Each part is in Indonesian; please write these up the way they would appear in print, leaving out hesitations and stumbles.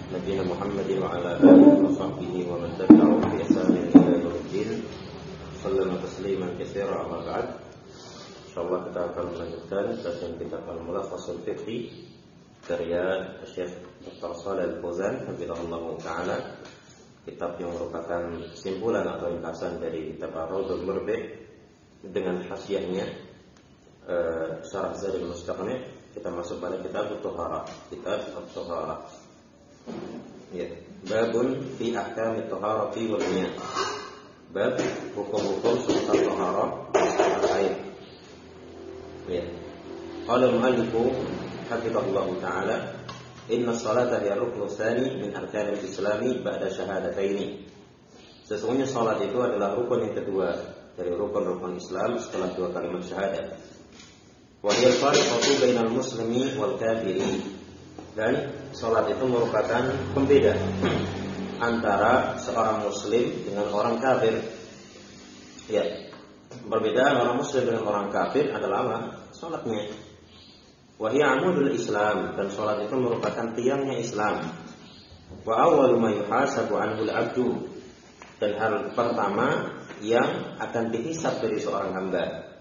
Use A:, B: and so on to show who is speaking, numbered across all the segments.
A: نبينا محمد وعلى آله وصحبه ومن تبعهم بإحسان إلى يوم الدين وسلم تسليما كثيرا. أما بعد, insyaallah kita akan melanjutkan kajian kitab Al-Mulakhasul Fiqhi karya Syekh Dr. Shalih Al-Fauzan hafizahullah taala. Kitab yang merupakan simpulan atau ringkasan dari kitab Ar-Raudhul Murbi' dengan hasyiahnya Syarah Zadul Mustaqni'. Kita masuk pada kitab At-Taharah. Kitab At-Taharah. Ya, babun fi ahkamit taharati wal miyah. Bab hukum-hukum seputar taharah dan air. Ya. Qala al-mu'allif hafizahullah taala, inna as-salata hiya ruknu tsani min arkanil islami ba'da syahadataini. Sesungguhnya salat itu adalah rukun yang kedua dari rukun-rukun Islam setelah dua kalimat syahadat. Wa hiya al-fariqatu bainal muslimi wal kafiri. Dan salat itu merupakan pembeda antara seorang muslim dengan orang kafir. Ya. Perbedaan orang muslim dengan orang kafir adalah apa? Salatnya. Wa hiya amudul Islam, dan salat itu merupakan tiangnya Islam. Wa awwalu ma yuhasabu anhu al-'abdu, dan hal pertama yang akan dihisab dari seorang hamba.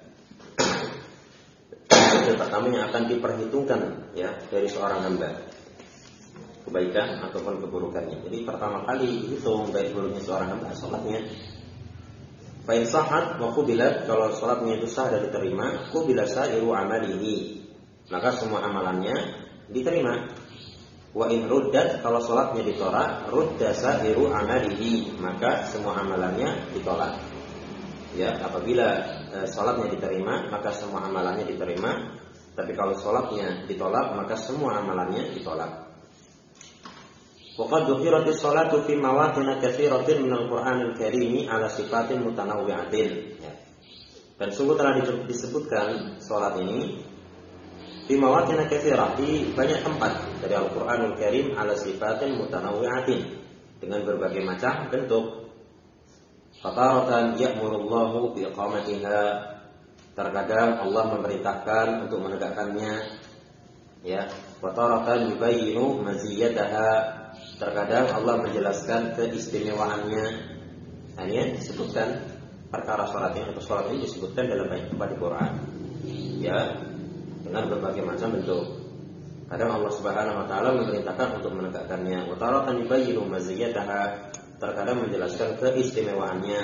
A: Yang pertama yang akan diperhitungkan ya dari seorang hamba, kebaikan ataupun keburukannya. Jadi pertama kali dihitung baik buruknya seorang hamba salatnya. Fa in sahhat wa qubilat, kalau salatnya itu sah dan diterima, qubila sa'iru amalihi, maka semua amalannya diterima. Wa in ruddat, kalau salatnya ditolak, rudda sa'iru amalihi, maka semua amalannya ditolak. Ya, apabila salatnya diterima, maka semua amalannya diterima. Tapi kalau salatnya ditolak, maka semua amalannya ditolak. Waqad dhukhiratis salatu fi mawatin katsiratin minal Qur'anil Karim ala sifatin mutanawwi'atin. Ya. Dan sungguh telah disebutkan salat ini fi mawatin katsirah, di banyak tempat dari Al-Qur'anul Karim ala sifatin mutanawwi'atin, dengan berbagai macam bentuk. Fataratan ya'murullahu biiqamatiha, terkadang Allah memerintahkan untuk menegakkannya. Ya, fataratan yubayyinu maziyataha, terkadang Allah menjelaskan keistimewaannya. Nah, ini disebutkan perkara salat ini, atau salat ini disebutkan dalam banyak tempat di Quran. Ya, dengan berbagai macam bentuk. Kadang Allah Subhanahu wa taala memerintahkan untuk menegakkannya. Fataratan yubayyinu maziyataha, terkadang menjelaskan keistimewaannya.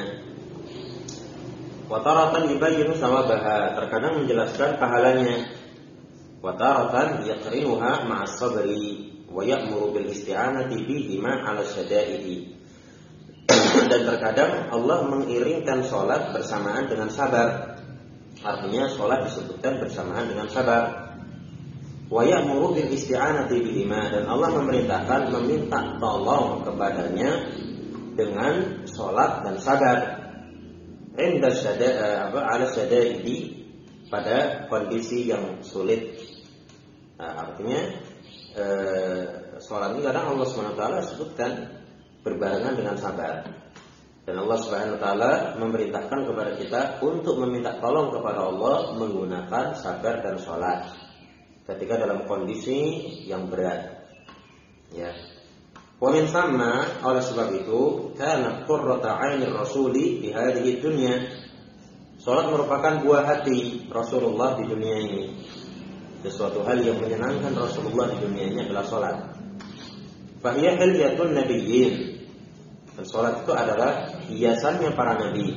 A: Wa taratan yubayyinu thawabaha, terkadang menjelaskan pahalanya. Wa taratan yaqrinuha ma'as sabri wa ya'muru bil isti'anati bihi ma'al syada'idi. Dan terkadang Allah mengiringkan salat bersamaan dengan sabar. Artinya salat disebutkan bersamaan dengan sabar. Wa ya'muru bil isti'anati bihi, dan Allah memerintahkan meminta tolong kepadanya dengan sholat dan sabar. Inda ala syada'idi, pada kondisi yang sulit. Nah, artinya sholat ini kadang Allah SWT sebutkan berbarengan dengan sabar. Dan Allah SWT memerintahkan kepada kita untuk meminta tolong kepada Allah menggunakan sabar dan sholat ketika dalam kondisi yang berat. Ya. Wa min thamma, oleh sebab itu, kana qurrata 'ainir rasuli fi hadhihi dunya, salat merupakan buah hati Rasulullah di dunia ini. Sesuatu hal yang menyenangkan Rasulullah di dunia ini adalah salat. Fa hiya hilyatun nabiyyin, dan salat itu adalah hiasannya para nabi.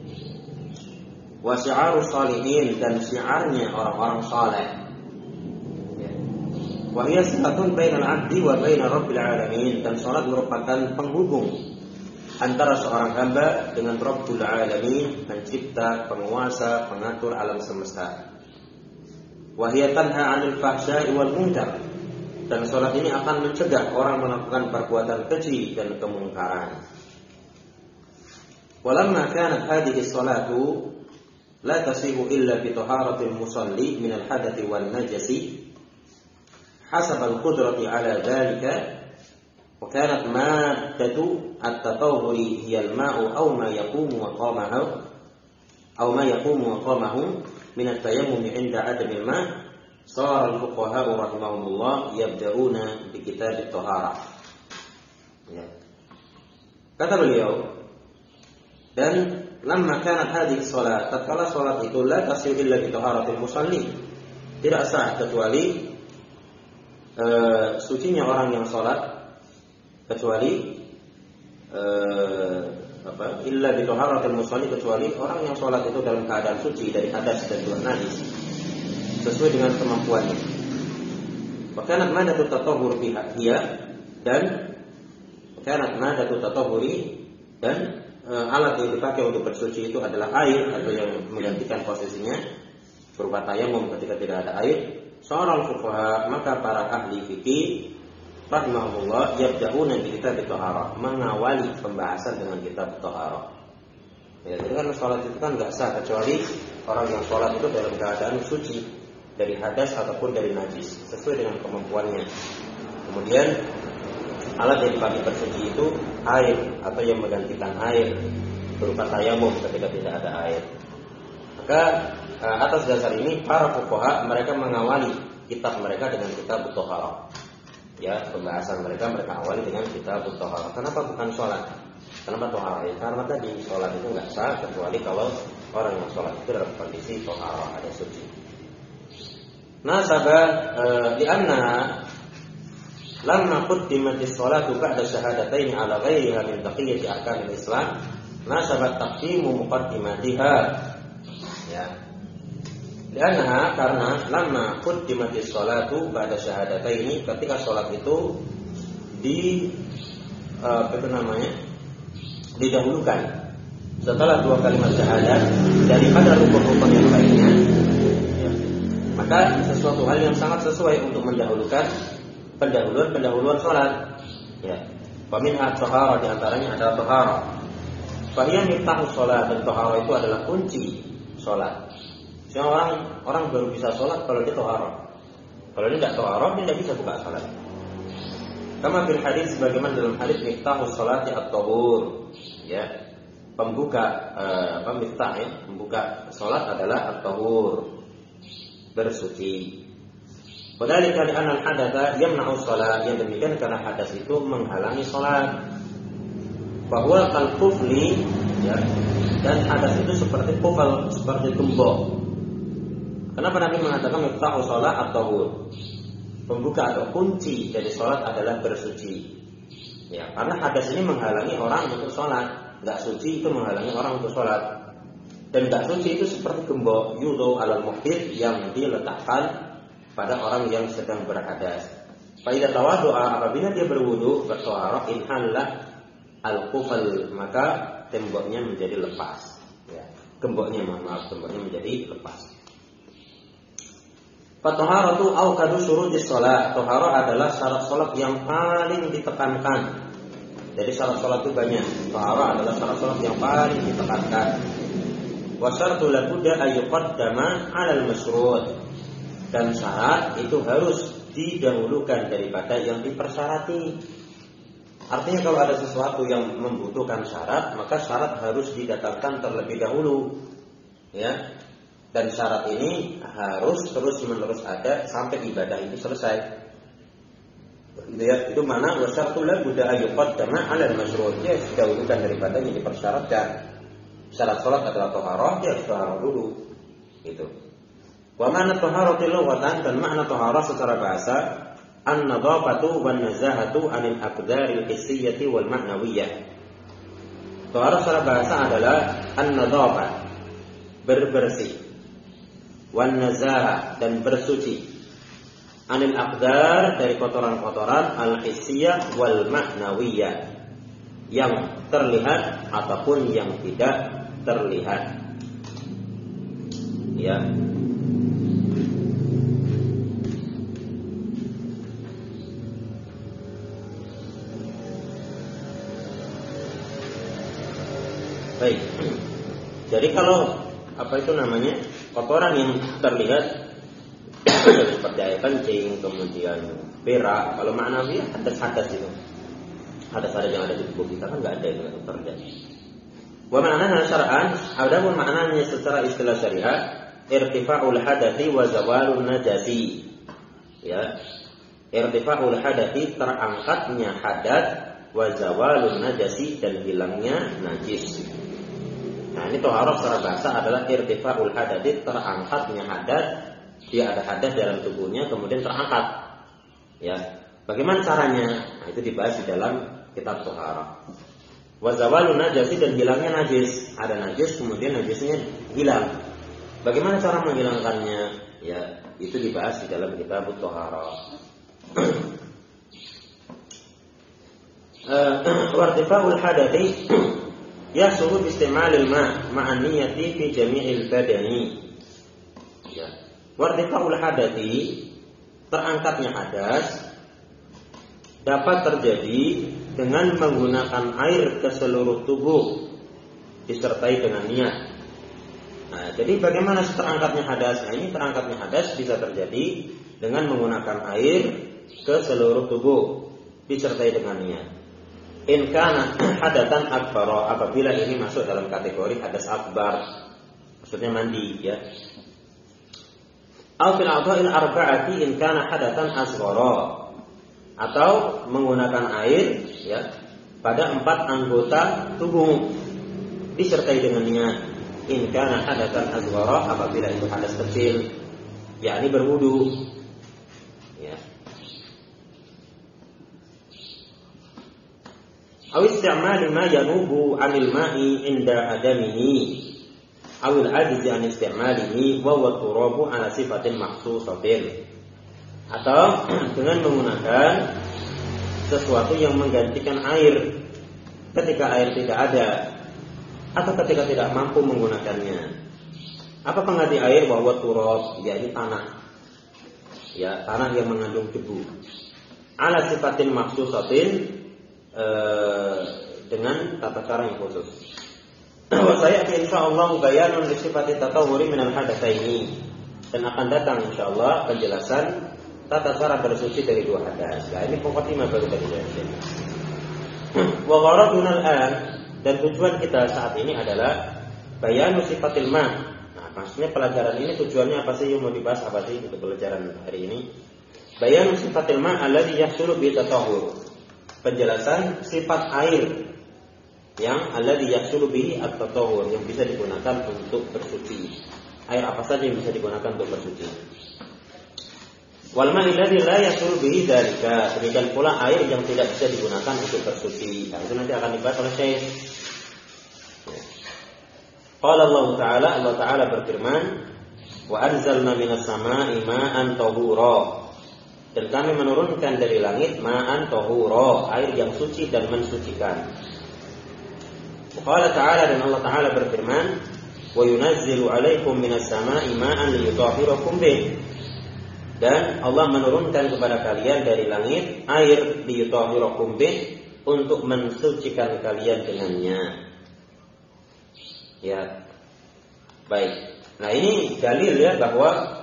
A: Wa syi'arus shalihin, dan syiarnya orang-orang saleh. Wahia sifatun bainal 'abdi wa bainar rabbil 'alamin, dan salat merupakan penghubung antara seorang hamba dengan Rabbul 'alamin, pencipta, penguasa, pengatur alam semesta. Wahia tanha 'anil fahsya'i wal munkar, dan salat ini akan mencegah orang melakukan perbuatan keji dan kemungkaran. Walamma kanat hadhihi salatu la tasihu illa bi taharatil musalli min al-hadathi wan najasi حسب القدرة على ذلك، وكانت مادة التطهر هي الماء أو ما يقوم مقامه من التيمم عند عدم الماء. صار الفقهاء رحمهم الله يبدأون بكتاب الطهارة. Ya. Kata beliau, dan lamma kanat hadhihi shalat, tatkala salat itu la tasih illa bi taharatil musalli, tidak sah kecuali sucinya orang yang salat, kecuali illa bi taharatil musalli, kecuali orang yang salat itu dalam keadaan suci dari hadas dan juga najis sesuai dengan kemampuannya. Bahkan madatu tatahhur biha, dan kanat madatu tatahhuri, dan alat yang dipakai untuk bersuci itu adalah air atau yang menggantikan posisinya berupa tayamum ketika tidak ada air. Seorang fuqaha, maka para ahli fikih rahimahullah yabda'una bi kitab at-taharah, mengawali pembahasan dengan kitab at-taharah. Ya, jadi kan salat itu kan enggak sah kecuali orang yang salat itu dalam keadaan suci dari hadas ataupun dari najis sesuai dengan kemampuannya. Kemudian alat yang dipakai bersuci itu air atau yang menggantikan air berupa tayamum ketika tidak ada air. Maka atas dasar ini para fuqaha mereka mengawali kitab mereka dengan kitab at-taharah. Ya, pembahasan mereka awali dengan kitab at-taharah. Kenapa bukan sholat? Kenapa taharah? Ya, karena tadi sholat itu nggak sah kecuali kalau orang yang sholat itu dalam kondisi taharah, ada suci. Nasabah li'anna lamma quddimatis sholatu ba'da syahadataini ala ghairiha min taqiyati arkanil Islam, nasabat taqdimu muqaddimatiha. Ya. Lianna, karena lamma quddimatis sholatu ba'da syahadataini, ketika sholat itu didahulukan setelah dua kalimat syahadat daripada rukun-rukun yang lainnya, ya, maka sesuatu hal yang sangat sesuai untuk mendahulukan pendahuluan sholat. Ya. Faminha taharah, di antaranya adalah taharah. Fahiyya miftahu sholat, dan taharah itu adalah kunci sholat. Orang baru bisa sholat kalau dia taharah. Kalau dia tidak taharah, dia tidak bisa buka sholat. Kama fil hadis, sebagaimana dalam hadis miftahu sholati at-tahur. Ya. Pembuka miftah, ya, pembuka sholat adalah at-tahur, bersuci. Padahal karena hadatsa yamna'u shalat, yang demikian karena hadas itu menghalangi salat. Bahwa kal-kufli, ya, dan hadas itu seperti kufal, seperti gembok. Kenapa Nabi mengatakan miftahu shalat at-tahur? Pembuka atau kunci dari salat adalah bersuci. Ya, karena hadas ini menghalangi orang untuk salat. Enggak suci itu menghalangi orang untuk salat. Dan enggak suci itu seperti gembok yudhu alal muhdits, yang diletakkan pada orang yang sedang berhadas. Faidah tawaddu'a, apabila dia berwudu bertaharah, inhallah al-qufal, maka temboknya menjadi lepas. Ya, gemboknya menjadi lepas. Fataharatu awqadu syurutis shalah, taharah adalah syarat salat yang paling ditekankan. Jadi syarat salat itu banyak. Taharah adalah syarat salat yang paling ditekankan. Wa syartu la budda ayyuqaddama 'alal masyrut. Dan syarat itu harus didahulukan daripada yang dipersyarati. Artinya kalau ada sesuatu yang membutuhkan syarat, maka syarat harus didatangkan terlebih dahulu. Ya. Dan syarat ini harus terus-menerus ada sampai ibadah itu selesai. Itu mana wasyartu la budda ayyuqaddama 'alal masyrut, dia didahulukan daripada yang dipersyaratkan. Syarat salat adalah taharah, dia harus taharah dulu. Gitu. Wa ma'na taharati lughatan, dan makna taharah secara bahasa an-nadhafatu wan nazahatu 'anil aqdaril hissiyyati wal ma'nawiyyah. Taharah secara bahasa adalah an-nadhafah, berbersih, wan nazahah, dan bersuci, anil aqdar, dari kotoran-kotoran, al-hissiyyah wal ma'nawiyyah, yang terlihat ataupun yang tidak terlihat. Ya. Baik. Jadi kalau kotoran yang terlihat seperti air kencing, kemudian berak, kalau ma'nawi hadas itu. Hadas yang ada di tubuh kita kan enggak ada yang terjadi. Wa ma'nana syar'an, adapun maknanya secara istilah syariat, irtifa'ul hadathi wa zawalun najasi. Ya. Irtifa'ul hadathi, terangkatnya hadas wa zawalun najasi, dan hilangnya najis. Nah, ini taharah secara bahasa adalah irtifa'ul hadats, terangkatnya hadas. Dia ada hadas dalam tubuhnya kemudian terangkat. Ya, bagaimana caranya? Nah, itu dibahas di dalam kitab taharah. Wa zawalun najasi, dan hilangnya najis. Ada najis kemudian najisnya hilang. Bagaimana cara menghilangkannya? Ya, itu dibahas di dalam kitab taharah. Wartifa'ul hadats yahsulu bi istimalil ma'an niyyati fi jami'il badani. Ya. Wartifa'ul hadats, terangkatnya hadas, dapat terjadi dengan menggunakan air ke seluruh tubuh disertai dengan niat. Nah, jadi bagaimana terangkatnya hadas? Nah, ini terangkatnya hadas bisa terjadi dengan menggunakan air ke seluruh tubuh disertai dengan niat. In kana hadatan akbar, apabila ini masuk dalam kategori hadas akbar, maksudnya mandi, ya. Aw fil a'dha'il arba'ati in kana hadatan asghara, atau menggunakan air, ya, pada 4 anggota tubuh disertai dengan niat. In kana hadatan asghara, apabila itu hadas kecil, yakni berwudu, ya. Aw isti'mal ma yanubu 'anil ma'i inda adamihi, aw al-'ajzi 'an isti'malihi wa huwa turabu 'ala sifatin makhsusatin, atau dengan menggunakan sesuatu yang menggantikan air ketika air tidak ada atau ketika tidak mampu menggunakannya. Apa pengganti air? Wa huwa turab, yaitu tanah, ya, tanah yang mengandung debu. 'Ala sifatin makhsusatin, dengan tata cara yang khusus. Wa sayati insyaallah bayanun li sifati tatawwuri minal hadatsaini, dan akan datang insyaallah penjelasan tata cara bersuci dari 2 hadas. Nah, ini mukadimah baru dari saya. Wa gharaduna al-an, dan tujuan kita saat ini adalah bayanu sifatil ma. Nah, maksudnya pelajaran ini tujuannya apa sih, yang mau dibahas apa sih untuk pelajaran hari ini? Bayanu sifatil ma alladhi yahsulu bi tatahhur, penjelasan sifat air yang alladhi yahsulu bihi at-tatahhur, yang bisa digunakan untuk bersuci. Air apa saja yang bisa digunakan untuk bersuci? Wal ma'i alladhi la yahsulu bihi dzalika, demikian pula air yang tidak bisa digunakan untuk bersuci. Nah, itu nanti akan dibahas oleh Syekh. Qala Allah Ta'ala berfirman, wa anzalna minas sama'i ma'an tahura, dan kami menurunkan dari langit ma'an tahura, air yang suci dan mensucikan. Qala Ta'ala, dan Allah Ta'ala berfirman, wa yunazzilu 'alaikum minas sama'i ma'an liyutahhirakum bih, dan Allah menurunkan kepada kalian dari langit air liyutahhirakum bih, untuk mensucikan kalian dengannya. Ya. Baik. Nah, ini dalil ya bahwa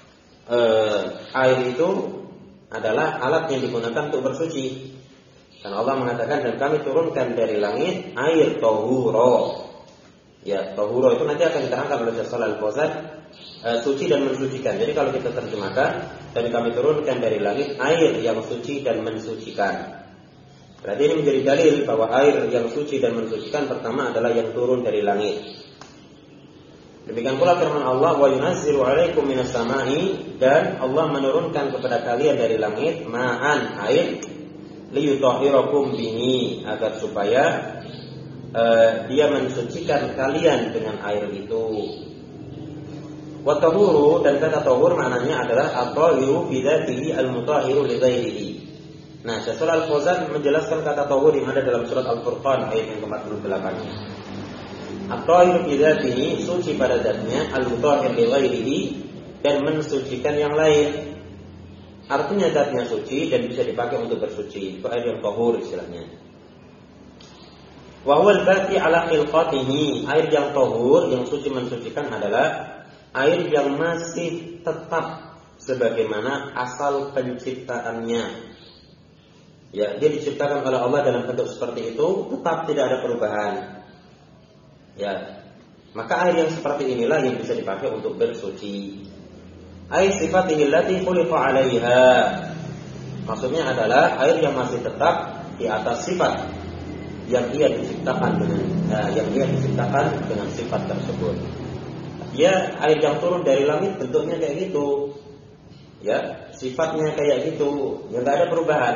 A: air itu adalah alat yang digunakan untuk bersuci. Dan Allah mengatakan, dan kami turunkan dari langit air tahura. Ya, tahura itu nanti akan diterangkan oleh Syekh Shalal Al-Fauzan, suci dan mensucikan. Jadi kalau kita terjemahkan, dan kami turunkan dari langit air yang suci dan mensucikan, berarti ini menjadi dalil bahwa air yang suci dan mensucikan pertama adalah yang turun dari langit. Demikian pula firman Allah, wa yunazzilu 'alaikum minas sama'i, dan Allah menurunkan kepada kalian dari langit ma'an, air, liyutahhirakum bihi, agar supaya dia mensucikan kalian dengan air itu. Wa tahuru, dan kata tahur maknanya adalah at-tahiru bi dzatihi al-mutahhiru li ghairihi. Nah, Syekh Shalal Al-Fauzan menjelaskan kata tahur yang ada dalam surat Al-Furqan ayat yang ke-48. At-tahir bi dzatihi, suci pada zatnya, al-mutahhir li ghairihi, dan mensucikan yang lain. Artinya zatnya suci dan bisa dipakai untuk bersuci. Itu air yang tahur istilahnya. Wa huwa al-baqi ala khilqatihi, air yang tahur, yang suci mensucikan adalah air yang masih tetap sebagaimana asal penciptaannya. Ya, dia diciptakan oleh Allah dalam bentuk seperti itu, tetap tidak ada perubahan. Ya, maka air yang seperti inilah yang bisa dipakai untuk bersuci. Air sifatihi allati khuliqa 'alaiha, maksudnya adalah air yang masih tetap di atas sifat yang ia diciptakan dengan sifat tersebut. Ya, air yang turun dari langit bentuknya kayak gitu. Ya, sifatnya kayak gitu, ya nggak ada perubahan.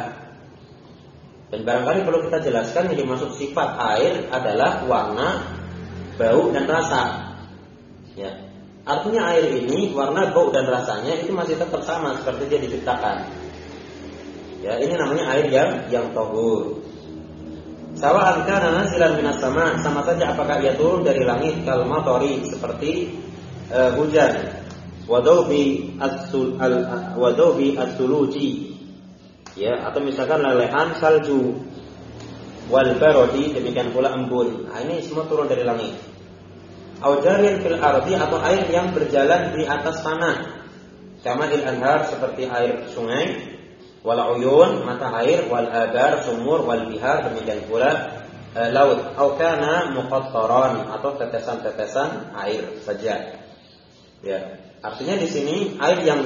A: Dan barangkali perlu kita jelaskan yang dimaksud sifat air adalah warna, bau dan rasa. Ya, artinya air ini warna, bau dan rasanya itu masih tetap sama seperti dia diciptakan. Ya, ini namanya air yang tahur. Sawa'an kana nazilan minas sama, sama saja apakah ia turun dari langit kal matori seperti hujan. Wadaubi as-suluji, ya, atau misalkan lelehan salju, wal barodi, demikian pula embun. Nah, ini semua turun dari langit. Aujarin fil ardi, atau air yang berjalan di atas tanah, kama il anhar, seperti air sungai, wal uyun, mata air, wal abar, sumur, wal bihar, demikian pula laut. Au kana muqattaran, atau tetesan-tetesan air saja. Ya, artinya di sini air yang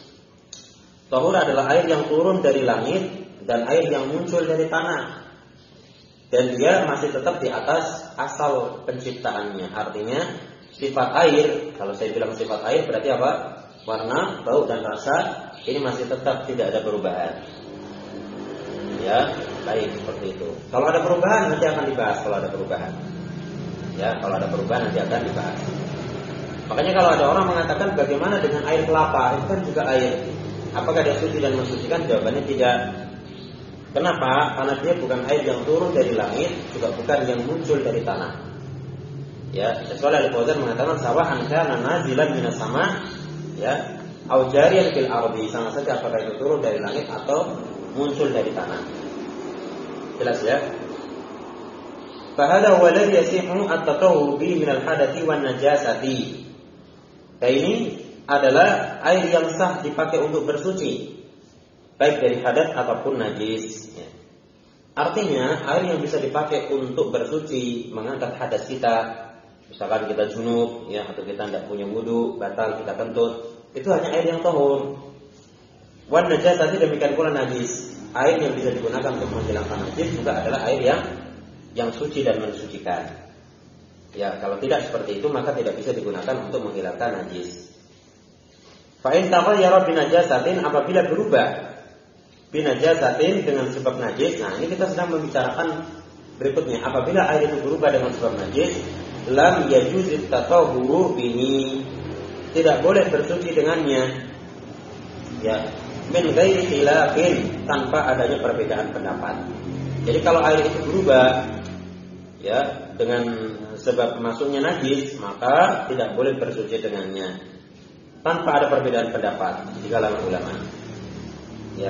A: tahur adalah air yang turun dari langit dan air yang muncul dari tanah. Dan dia masih tetap di atas asal penciptaannya. Artinya sifat air, kalau saya bilang sifat air berarti apa? Warna, bau dan rasa ini masih tetap tidak ada perubahan. Ya, baik, seperti itu. Kalau ada perubahan nanti akan dibahas kalau ada perubahan. Ya, kalau ada perubahan nanti akan dibahas. Makanya kalau ada orang mengatakan bagaimana dengan air kelapa, itu kan juga air. Apakah dia suci dan mensucikan? Jawabannya tidak. Kenapa? Karena dia bukan air yang turun dari langit, juga bukan yang muncul dari tanah. Ya, Syaikhul Al-Fauzan mengatakan sawahan kana nazilan minas sama, ya, au jariyan fil ardi, sama saja apakah itu turun dari langit atau muncul dari tanah. Jelas ya? Fahada huwa alladhi yasihu at-tatahhur bihi min al-hadathi wan najasati. Ini adalah air yang sah dipakai untuk bersuci, baik dari hadat ataupun najis. Ya. Artinya air yang bisa dipakai untuk bersuci, mengangkat hadas kita, misalkan kita junub, ya, atau kita tidak punya wudu, batal kita kentut, itu hanya air yang tahur. Wan najasati, demikian pula najis. Air yang bisa digunakan untuk menghilangkan najis juga adalah air yang suci dan mensucikan. Ya, kalau tidak seperti itu maka tidak bisa digunakan untuk menghilangkan najis. Fa in taghayyara bi najasatin, apabila berubah bi najasatin dengan sebab najis. Nah, ini kita sedang membicarakan berikutnya. Apabila air itu berubah dengan sebab najis, lam yajuz tatahhuru bihi, tidak boleh bersuci dengannya. Ya, min ghairi khilafin, tanpa adanya perbedaan pendapat. Jadi kalau air itu berubah, ya, dengan sebab masuknya najis, maka tidak boleh bersuci dengannya tanpa ada perbedaan pendapat di kalangan ulama. Ya.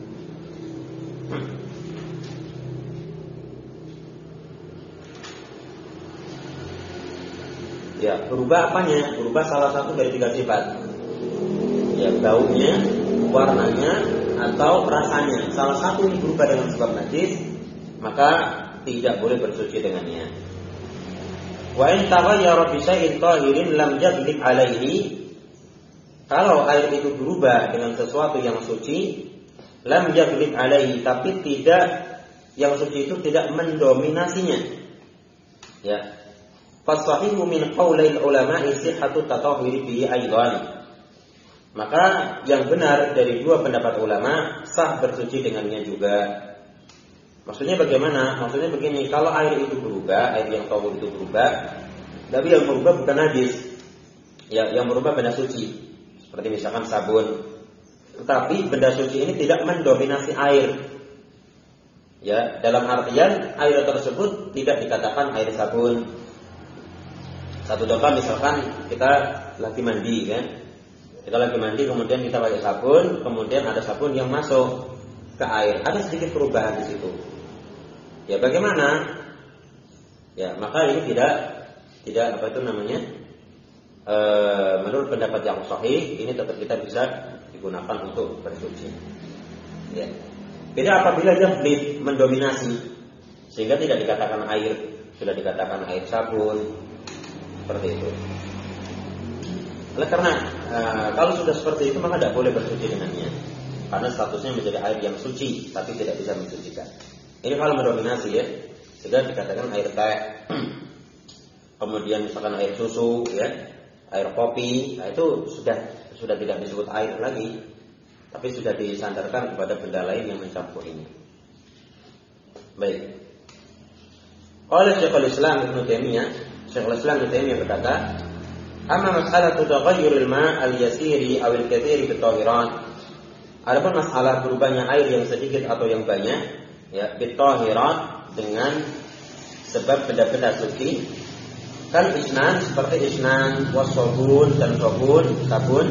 A: Ya, berubah apanya? Berubah salah satu dari tiga sifat. Ya, baunya, warnanya, atau rasanya. Salah satu ini berubah dengan sebab najis, maka tidak boleh bersuci dengannya. Wa in taghayyara bi syai'in tahirin lam yaghlib alaihi, kalau air itu berubah dengan sesuatu yang suci, lam yaghlib alaihi, tapi tidak, yang suci itu tidak mendominasinya. Ya. Fasahihu min qaulil ulama'i sihhatu tatahhuri bihi aidan. Maka yang benar dari dua pendapat ulama, sah bersuci dengannya juga. Maksudnya bagaimana? Maksudnya begini, kalau air itu berubah, air yang tahur itu berubah, tapi yang berubah bukan najis, ya, yang berubah benda suci, seperti misalkan sabun. Tetapi benda suci ini tidak mendominasi air. Ya, dalam artian air tersebut tidak dikatakan air sabun. Satu contoh, misalkan kita lagi mandi, kan? Kita lagi mandi, kemudian kita pakai sabun, kemudian ada sabun yang masuk ke air, ada sedikit perubahan di situ. Ya, bagaimana? Ya, maka ini tidak apa itu namanya? Menurut pendapat yang sahih, ini tetap kita bisa digunakan untuk bersuci. Ya. Beda apabila dia mendominasi, sehingga tidak dikatakan air, sudah dikatakan air sabun, seperti itu. Oleh karena kalau sudah seperti itu maka tidak boleh bersuci dengannya, karena statusnya menjadi air yang suci, tapi tidak bisa mensucikan. Ini kalau mendominasi ya, sudah dikatakan air teh, kemudian misalkan air susu, ya, air kopi, nah itu sudah tidak disebut air lagi, tapi sudah disandarkan kepada benda lain yang mencampurinya. Baik. Oleh Syekhul Islam Ibnu Taimiyah, Syekhul Islam Ibnu Taimiyah berkata, "Amma mas'alatu taghayyuril ma' al-yasiri aw al-katsiri bit-tahirat." Adapun masalah berubahnya air yang sedikit atau yang banyak, ya, bit-tahirat dengan sebab benda-benda suci, kan isnan seperti isnan, wasabun dan sabun,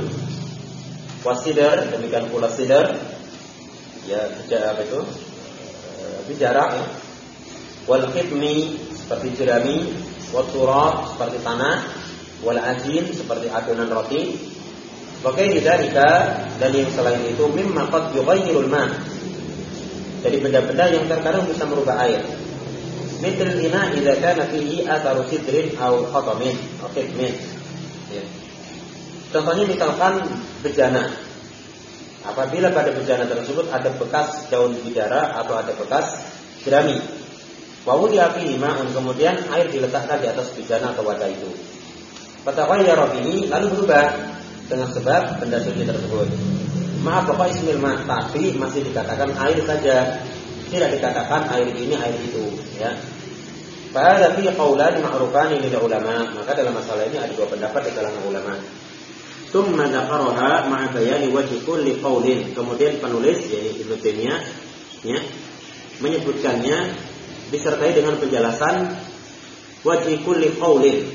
A: wasidar demikian pula sidar, ya, apa itu? Bijarak, ya. Wal khidmi seperti jerami, wat turab seperti tanah, wal ajin seperti adonan roti. Bagaimana dzalika, dan yang selain itu mimma qad yughayyirul ma'. Jadi benda-benda yang terkadang bisa merubah air. Mithl ina idza kana fihi atharu sidrin aw khatamin aw khidmin. Ya. Contohnya misalkan bejana. Apabila pada bejana tersebut ada bekas daun bidara atau ada bekas jerami, wawu diapi ma'un, kemudian air diletakkan di atas bejana atau wadah itu. Fataghayyara bihi, lalu berubah dengan sebab benda suci tersebut. Maaf bapak ismil ma', tapi masih dikatakan air saja, tidak dikatakan air ini air itu, ya. Pada fi qaulan ma'rufan lil ulama, maka dalam masalah ini ada dua pendapat di kalangan ulama. Tsumma dzakaraha ma'a bayani wajhi kulli qaulin. Kemudian penulis yaitu Ibnu Taimiyah, ya, menyebutkannya disertai dengan penjelasan wajhi kulli qaulin,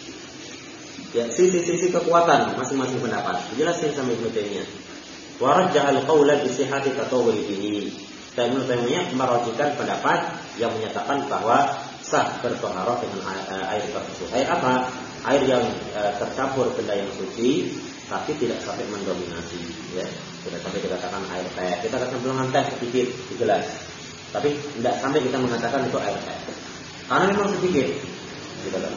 A: ya, sisi-sisi kekuatan masing-masing pendapat dijelaskan sama Ibnu Taimiyah. Wa rajjaha al-qaula bi sihhati tatawwuri bihi. Dan Ibnu Taimiyah merajikan pendapat yang menyatakan bahwa sah bertaharah dengan air tersebut. Air apa? Air yang tercampur benda yang suci tapi tidak sampai mendominasi, ya. Tidak sampai dikatakan air teh. Kita akan bilang teh sedikit, jelas. Tapi tidak sampai kita mengatakan itu air teh. Karena memang sedikit. Gitu kan.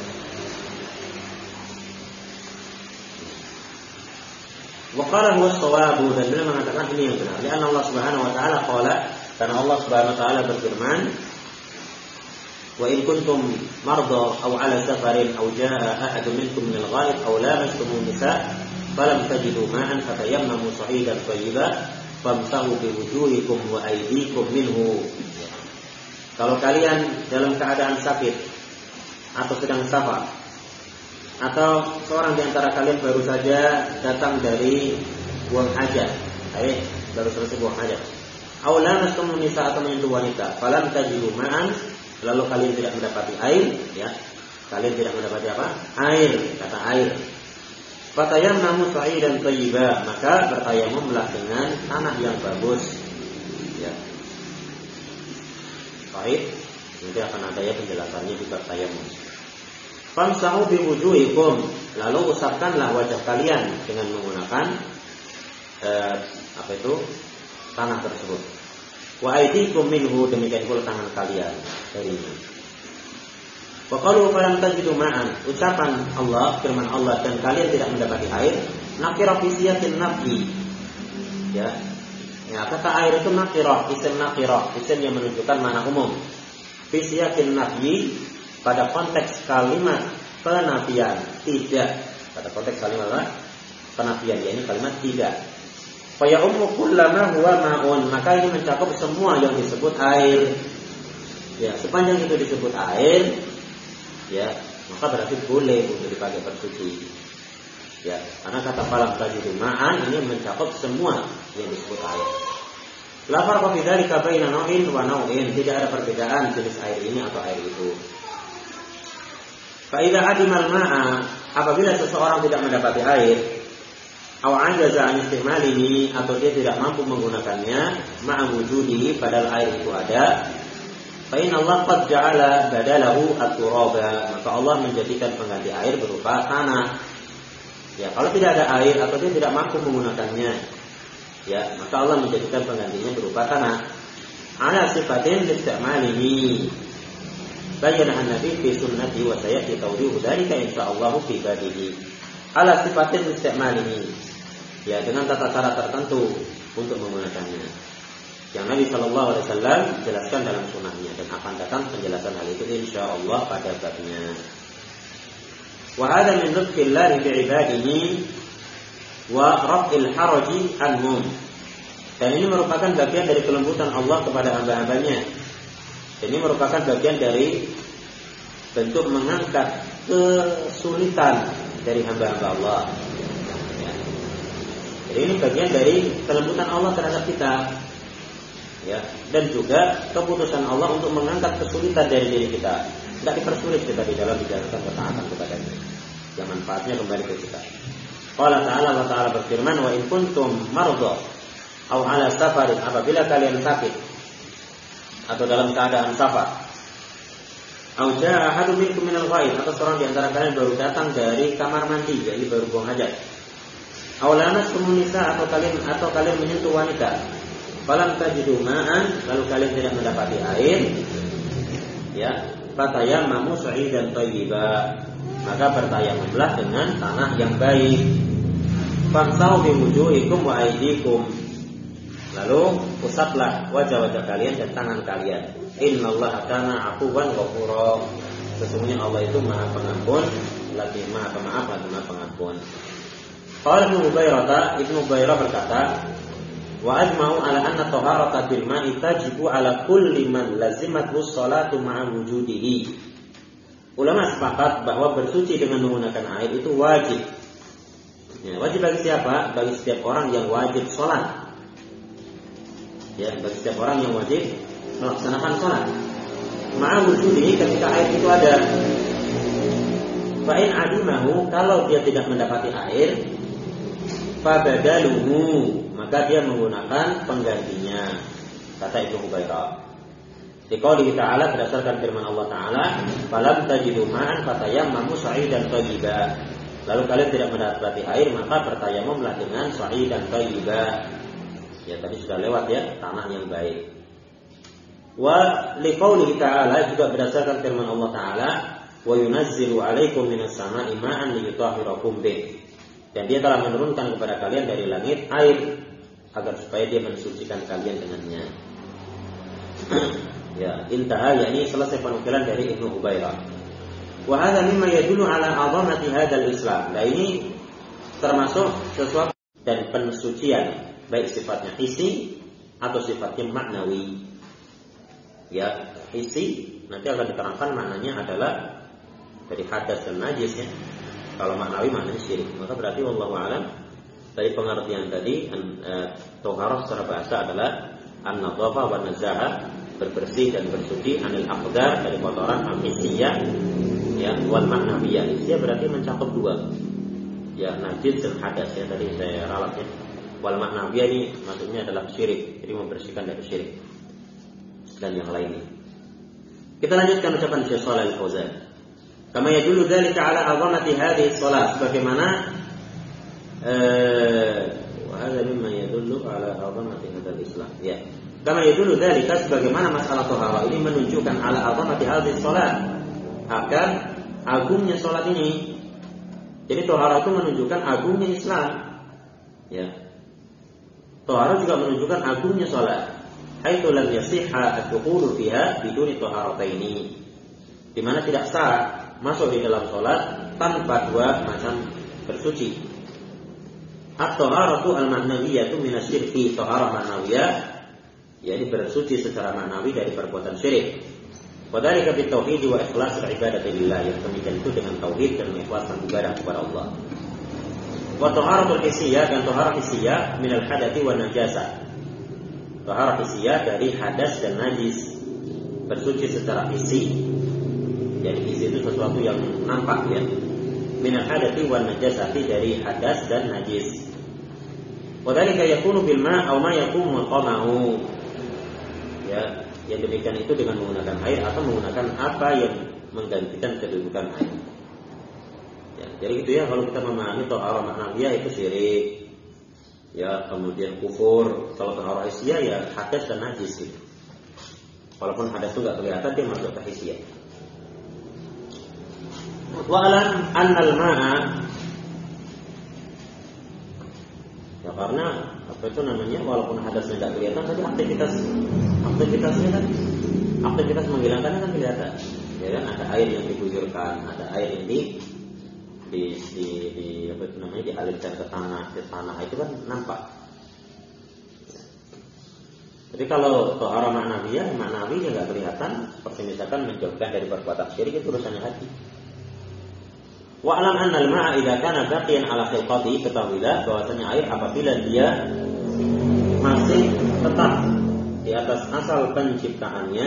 A: Wa qala huwa shawabu, dan beliau mengatakan ini yang benar. Karena Allah Subhanahu wa taala qala, karena Allah Subhanahu wa taala berfirman, wa in kuntum marda aw ala safarin aw jaa ahadun minkum min al-ghaib aw lamastum nisa falam tajidu ma'an fatayammamu sa'idan thayyiban famsahu bi wujuhikum wa aydikum minhu. Kalau kalian dalam keadaan sakit atau sedang safar, atau seorang di antara kalian baru saja datang dari buang hajat, baru selesai buang hajat, aw lamastum nisa atau menyentuh wanita, falam tajidu ma'an, lalu kalian tidak mendapati air, ya, kalian tidak mendapati apa? Air, kata air. Fatayammamu sa'idan thayyiban, maka bertayamumlah dengan tanah yang bagus, ya. Baik, nanti akan ada ya penjelasannya di bab tayammum. Famsahu bi wujuhikum, lalu usapkanlah wajah kalian dengan menggunakan tanah tersebut. Wa aydikum minhu, demikian pula tangan kalian darinya. Wa qalu falam tajidu ma'an, ucapan Allah, firman Allah, dan kalian tidak mendapati air, nakira fi siyatin nafi. Ya. Ya, kata air itu nakira, isim nakira, isim yang menunjukkan makna umum. Fi siyatin nafi, pada konteks kalimat penafian, tidak. Pada konteks kalimat apa? Penafian, yakni kalimat tidak. Fa ya ummu kullama huwa ma'un, maka ini mencakup semua yang disebut air. Ya, sepanjang itu disebut air, ya, maka berarti boleh untuk dipakai bersuci. Ya, karena kata falam tajidu ma'an ini mencakup semua yang disebut air. La farqa fi dzalika baina naw'in wa naw'in, tidak ada perbedaan jenis air ini atau air itu. Fa idza adimal ma'a, apabila seseorang tidak mendapati air, aw ajaza an istimalihi, atau dia tidak mampu menggunakannya, ma'a wujudi, padahal air itu ada, fa inna Allah qad ja'ala badalahu at-turaba, maka Allah menjadikan pengganti air berupa tanah. Ya, kalau tidak ada air atau dia tidak mampu menggunakannya, ya, maka Allah menjadikan penggantinya berupa tanah. Ala sifatin istimalihi. Bayyana an-nabi fi sunnati wa sayati tawdihu dzalika insyaallah fi badihi. Ala sifatin istimalihi. Ya, dengan tata cara tertentu untuk menggunakannya. yang Nabi Shallallahu Alaihi Wasallam jelaskan dalam sunnahnya, dan akan datang penjelasan hal itu insyaallah pada babnya. Wa hadza min lutfillah bi ibadihi wa raf'il haraji anhum. Dan ini merupakan bagian dari kelembutan Allah kepada hamba-hambanya. Ini merupakan bagian dari bentuk mengangkat kesulitan dari hamba-hamba Allah. Ya. Jadi ini bagian dari kelembutan Allah terhadap kita. Ya. Dan juga keputusan Allah untuk mengangkat kesulitan dari diri kita. Tidak dipersulit kita di dalam menjalankan ketaatan kepadanya. Yang manfaatnya kembali ke kita. Qala ta'ala, wa ta'ala berfirman, wa in kuntum mardha aw ala safarin, apabila kalian sakit atau dalam keadaan safar, aw jaa ahadun minkum minal ghaib, atau seorang di antara kalian baru datang dari kamar mandi, jadi baru buang hajat, aw lamastum nisa, atau kalian menyentuh wanita, falam tajidu ma'an, lalu kalian tidak mendapati air, ya, fatayammamu sa'idan thayyiba, maka bertayamumlah dengan tanah yang baik. Famsahu biwujuhikum wa aydikum, lalu usaplah wajah-wajah kalian dan tangan kalian. Innallaha kana afuwan ghafura, sesungguhnya Allah itu Maha Pengampun, lagi Maha Pemaaf, lagi Maha Pengampun. Qala Ibnu Ubairah berkata, wa ajma'u ala anna taharata bil ma'i tajibu ala kulli man lazimathu sholatu ma'a wujudihi. Ulama sepakat bahwa bersuci dengan menggunakan air itu wajib. Ya, wajib bagi siapa? Bagi setiap orang yang wajib sholat. Ya, bagi setiap orang yang wajib melaksanakan sholat. Ma'a wujudihi, ketika air itu ada. Fa'in adimahu, kalau dia tidak mendapati air, fabadaluhu, maka dia menggunakan penggantinya. Kata Ibnu Ubairah. Diqaulihi ta'ala, berdasarkan firman Allah Ta'ala, falam tajidu ma'an fatayammamu sa'idan thayyiba, lalu kalian tidak mendapati air, maka bertayamumlah dengan sa'idan thayyiba. Ya, tadi sudah lewat ya, tanah yang baik. Wa liqaulihi ta'ala, juga berdasarkan firman Allah Ta'ala, wa yunazzilu 'alaikum minas sama'i ma'an liyutahhirakum bih, dan dia telah menurunkan kepada kalian dari langit air agar supaya dia mensucikan kalian dengannya. Ya, intaha, yakni selesai penukilan dari Ibnu Ubairah. Wa hadza mimma yadullu ala 'azamati hadzal Islam. Nah, ini termasuk sesuatu dan pensucian, baik sifatnya hissi atau sifatnya maknawi. Ya, hissi nanti akan diterangkan maknanya adalah dari hadas dan najis ya. Kalau maknawi maknanya syirik. Maka berarti wallahu a'lam dari pengertian tadi thaharah secara bahasa adalah an-nadhafah wa nazahah, berbersih dan bersuci, anil aqdar, dari kotoran, al-hissiyah ya, wal ma'nawiyah. Hissiyah berarti mencakup dua. Ya, najis dan hadas ya, tadi saya ralat ya. Wal ma'nawiyah ini maksudnya adalah syirik, jadi membersihkan dari syirik dan yang lainnya. Kita lanjutkan ucapan Syekh Shalih Al-Fauzan. Kama yadullu dzalika ala 'azamati hadhihi shalah, sebagaimana wa hadza mimma yadullu ala 'azamati hadzal Islam. Ya. Kama yadullu dzalika, sebagaimana masalah taharah ini menunjukkan ala 'azamati hadhihi shalah, akan agungnya salat ini. Jadi taharah itu menunjukkan agungnya Islam. Ya. Taharah juga menunjukkan agungnya salat. Haitsu lam yasihha ad-dukhulu fiha biduni taharataini. Di mana tidak sah masuk di dalam salat tanpa dua macam bersuci. At-taharatu al-ma'nawiyyatu min asy-syirki, taharah ma'nawiyah, yakni bersuci secara maknawi dari perbuatan syirik. Wadhalika bitauhid wa ikhlas al-ibadati lillah, yang demikian itu dengan tauhid dan mengikhlaskan ibadah kepada Allah. Wa taharatul hissiyah, dan taharah hissiyah min al-hadathi wan najasah. Taharah hissiyah dari hadas dan najis, bersuci secara hissi. Jadi hissi itu sesuatu yang nampak ya. Min al-hadathi wan najasati, dari hadas dan najis. Wadhalika yakunu bil ma' aw ma yaqumu maqamahu. Ya, yang demikian itu dengan menggunakan air atau menggunakan apa yang menggantikan kedudukan air. Ya, jadi gitu ya, kalau kita memahami taharah ma'nawiyah itu syirik. Ya, kemudian kufur. Kalau taharah hissiyah ya hadas dan najis gitu. Walaupun hadas itu enggak kelihatan, dia masuk ke hissiyah. Wa alam annal ma'a, ya Karena apa itu namanya, walaupun hadasnya tidak kelihatan, tapi aktivitas menghilangkannya kan kelihatan. Ya kan, ada air yang diguyurkan, ada air yang di apa itu namanya, dialirkan ke tanah itu kan nampak. Jadi kalau tohara maknawi ya nggak kelihatan, seperti misalkan menjauhkan dari perbuatan syirik, itu urusannya hati. Wa alam annal ma'a idza kana baqiyan ala khilqati, ketahuilah bahwasanya air apabila dia masih tetap di atas asal penciptaannya,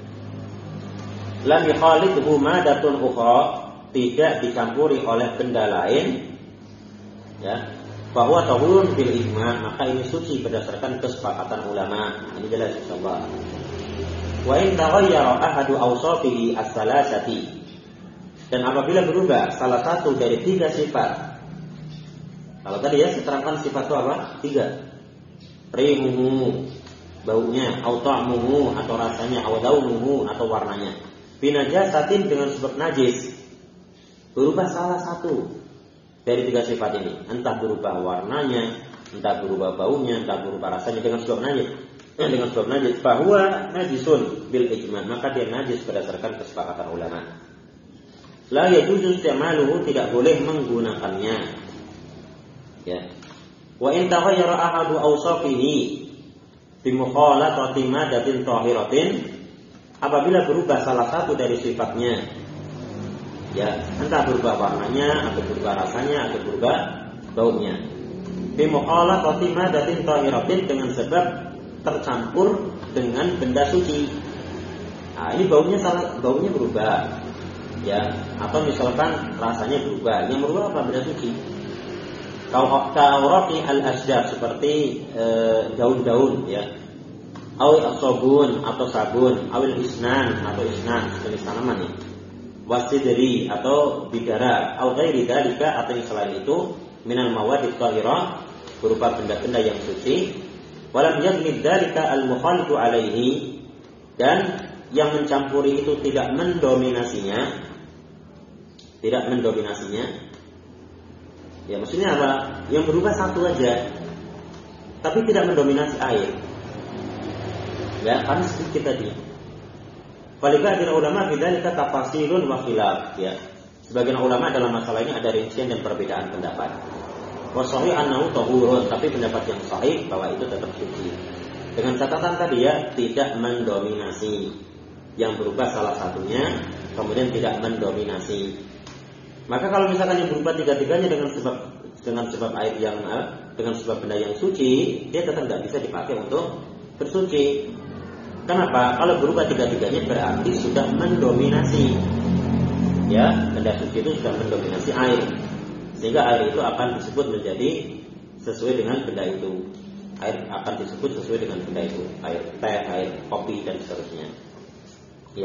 A: lam yukhalidhu madatun ukhra, tidak dicampuri oleh benda lain, ya, bahwa tahurun bil ijma', maka ini suci berdasarkan kesepakatan ulama. Ini jelas insyaallah. Wa in taghayyara ahadu awsafihi as-salasati, dan apabila berubah salah satu dari 3 sifat. Kalau tadi ya diterangkan sifat itu apa? 3. Rimuhu, baunya, au ta'muhu atau rasanya, au launuhu atau warnanya. Binajasatin, dengan sebab najis. Berubah salah satu dari 3 sifat ini, entah berubah warnanya, entah berubah baunya, entah berubah rasanya, dengan sebab najis, bahwa najisun bil ijma', maka dia najis berdasarkan kesepakatan ulama. La yajuzu isti'maluhu, tidak boleh menggunakannya. Ya. Wa in taghayyara ahadu awsafihi bi mukhalatati madatin tahiratin, apabila berubah salah satu dari sifatnya, ya, entah berubah warnanya, atau berubah rasanya, atau berubah baunya, bi mukhalatati madatin tahiratin, dengan sebab tercampur dengan benda suci. Nah, ini baunya berubah, ya, atau misalkan rasanya berubah. Yang berubah apa? Benda suci. Ka'awraqi al-asjar, seperti daun-daun, ya. Awil sabun, atau sabun. Awil isnan, atau isnan, jenis tanaman ya. Wasidri, atau bidara. Aw ghairi dzalika, atau yang selain itu, minal mawadit thahirah, berupa benda-benda yang suci. Walam yadmid dzalika al-mukhalitu alaihi, dan yang mencampuri itu tidak mendominasinya. Ya, maksudnya apa? Yang berubah satu aja, tapi tidak mendominasi air. Ya, karena sedikit tadi. Falibadil ulama bidzalika tafasilun wa khilaf, ya. Sebagian ulama dalam masalah ini ada rincian dan perbedaan pendapat. Wa sahih annahu tahurun, tapi pendapat yang sahih bahwa itu tetap suci. Dengan catatan tadi ya, tidak mendominasi. Yang berubah salah satunya, kemudian tidak mendominasi. Maka kalau misalkan yang berubah 3-tiganya dengan sebab air yang dengan sebab benda yang suci, dia tetap nggak bisa dipakai untuk bersuci. Kenapa? Kalau berubah 3-tiganya berarti sudah mendominasi, ya, benda suci itu sudah mendominasi air, sehingga air itu akan disebut menjadi sesuai dengan benda itu. Air akan disebut sesuai dengan benda itu, air teh, air kopi, dan seterusnya. Ya,